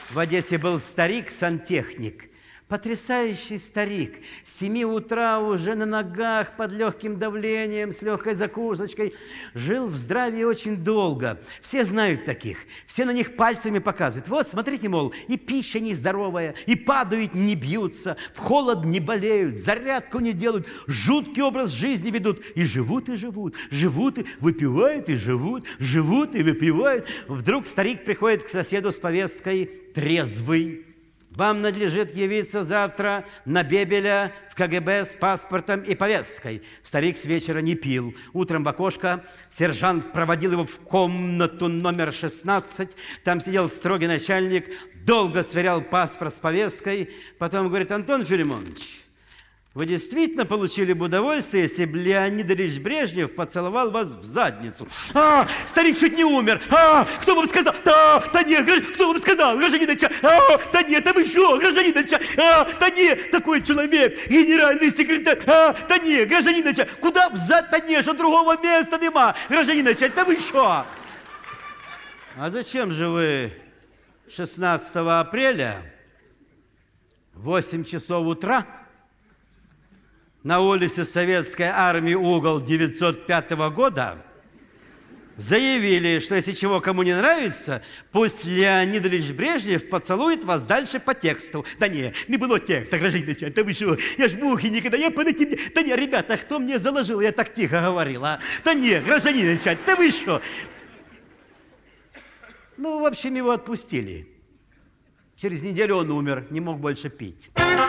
В Одессе был старик-сантехник. Потрясающий старик. С 7 утра уже на ногах, под легким давлением, с легкой закусочкой. Жил в здравии очень долго. Все знают таких. Все на них пальцами показывают. Вот, смотрите, мол, и пища нездоровая, и падают, не бьются, в холод не болеют, зарядку не делают, жуткий образ жизни ведут. И живут, и живут. Живут, и выпивают, и живут. Живут, и выпивают. Вдруг старик приходит к соседу с повесткой трезвый. Вам надлежит явиться завтра на Бебеля в КГБ с паспортом и повесткой. Старик с вечера не пил. Утром в окошко сержант проводил его в комнату номер 16. Там сидел строгий начальник, долго сверял паспорт с повесткой. Потом говорит: Антон Филимонович, вы действительно получили бы удовольствие, если бы Леонид Ильич Брежнев поцеловал вас в задницу? Старик чуть не умер. Кто вам сказал? Да нет, кто вам сказал? Гражданин начальник. Да нет, да вы что, гражданин начальник? Да нет, такой человек, генеральный секретарь. Да нет, гражданин начальник. Куда взад? Да нет, что другого места нема. Гражданин начальник, да вы что? А зачем же вы 16 апреля в 8 часов утра на улице Советской Армии, угол 905 года, заявили, что если чего кому не нравится, пусть Леонид Ильич Брежнев поцелует вас дальше по тексту? Да не было текста, гражданин начальник, да вы что, я ж мухи никогда, я подойти мне... Да не, ребята, кто мне заложил, я так тихо говорил, а? Да не, гражданин начальник, да вы что? Ну, в общем, его отпустили. Через неделю он умер, не мог больше пить.